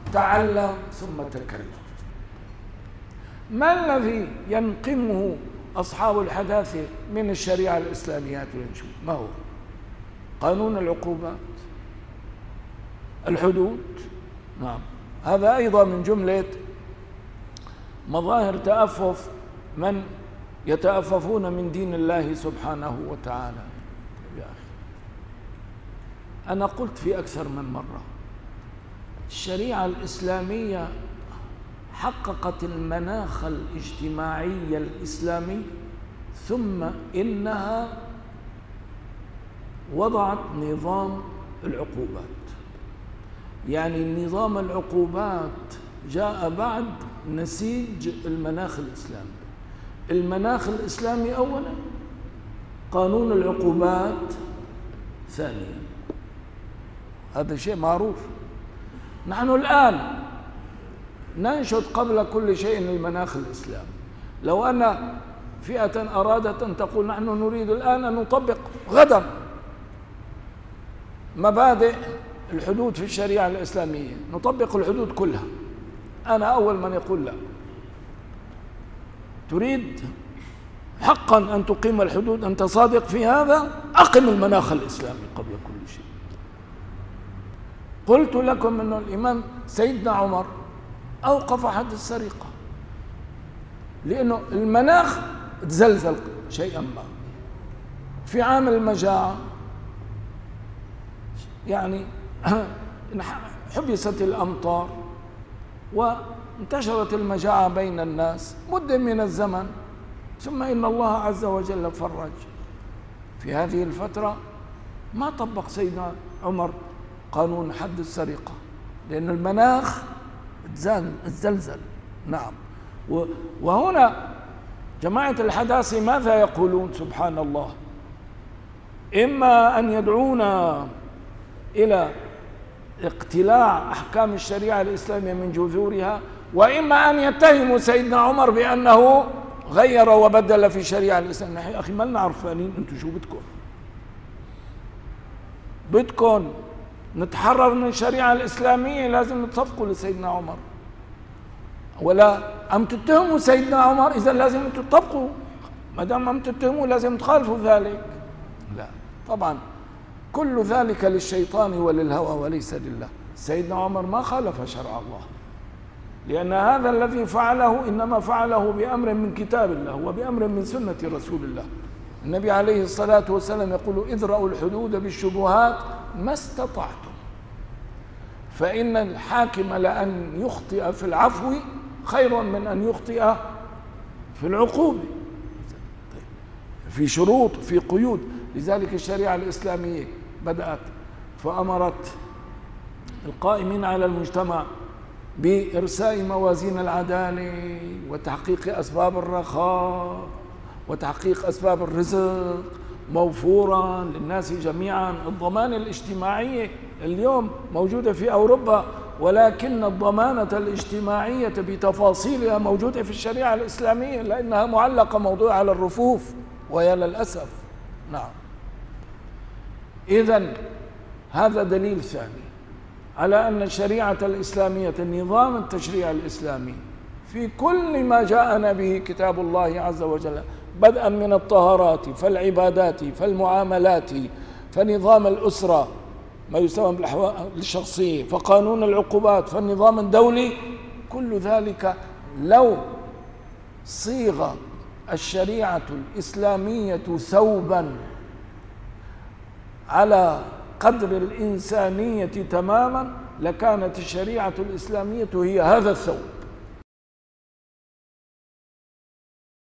تعلم ثم تكلم. ما الذي ينقمه أصحاب الحداثة من الشريعة الإسلامية؟ ما هو؟ قانون العقوبات، الحدود. نعم، هذا أيضا من جملة مظاهر تأفف من يتأففون من دين الله سبحانه وتعالى. يا أخي، أنا قلت في أكثر من مرة، الشريعة الإسلامية حققت المناخ الاجتماعي الإسلامي، ثم إنها وضعت نظام العقوبات. يعني نظام العقوبات جاء بعد نسيج المناخ الإسلامي. المناخ الإسلامي أولا، قانون العقوبات ثانيا. هذا شيء معروف. نحن الآن ننشد قبل كل شيء المناخ الإسلامي. لو أن فئة أرادت أن تقول نحن نريد الآن أن نطبق غدا مبادئ الحدود في الشريعة الإسلامية، نطبق الحدود كلها، أنا أول من يقول لا. تريد حقا أن تقيم الحدود، أنت صادق في هذا، أقم المناخ الإسلامي قبل كل شيء. قلت لكم أن الإمام سيدنا عمر أوقف حد السرقة لأنه المناخ تزلزل شيئا ما. في عام المجاعة يعني حبست الأمطار وانتشرت المجاعة بين الناس مدة من الزمن، ثم إن الله عز وجل فرج. في هذه الفترة ما طبق سيدنا عمر قانون حد السرقة لأن المناخ تزلزل. نعم. وهنا جماعة الحداثة ماذا يقولون؟ سبحان الله، إما أن يدعونا إلى اقتلاع أحكام الشريعة الإسلامية من جذورها، وإما أن يتهموا سيدنا عمر بأنه غير وبدل في الشريعة الإسلامية. يا أخي، ما لنا عرفانين أنتم شو بدكم نتحرر من الشريعة الإسلامية، لازم نتصفقوا لسيدنا عمر، ولا عم تتهموا سيدنا عمر إذا لازم أنتم تطبقوا، ما دام عم تتهموا لازم تخالفوا ذلك. لا طبعا، كل ذلك للشيطان وللهوى وليس لله. سيدنا عمر ما خالف شرع الله، لأن هذا الذي فعله إنما فعله بأمر من كتاب الله وبأمر من سنة رسول الله. النبي عليه الصلاة والسلام يقول: ادرأوا الحدود بالشبهات ما استطعتم، فإن الحاكم لأن يخطئ في العفو خير من أن يخطئ في العقوبة، في شروط، في قيود. لذلك الشريعة الإسلامية بدأت فأمرت القائمين على المجتمع بإرساء موازين العدالة وتحقيق أسباب الرخاء وتحقيق أسباب الرزق موفورا للناس جميعا. الضمانة الاجتماعية اليوم موجودة في أوروبا، ولكن الضمانة الاجتماعية بتفاصيلها موجودة في الشريعة الإسلامية، لأنها معلقة موضوعة على الرفوف، ويا للأسف. نعم. إذن هذا دليل ثاني على أن الشريعة الإسلامية، النظام التشريعي الإسلامي في كل ما جاءنا به كتاب الله عز وجل، بدءا من الطهارات فالعبادات فالمعاملات فنظام الأسرة ما يسمى بالأحوال الشخصية، فقانون العقوبات، فالنظام الدولي، كل ذلك لو صيغ الشريعة الإسلامية ثوبا على قدر الإنسانية تماما لكانت الشريعة الإسلامية هي هذا الثوب.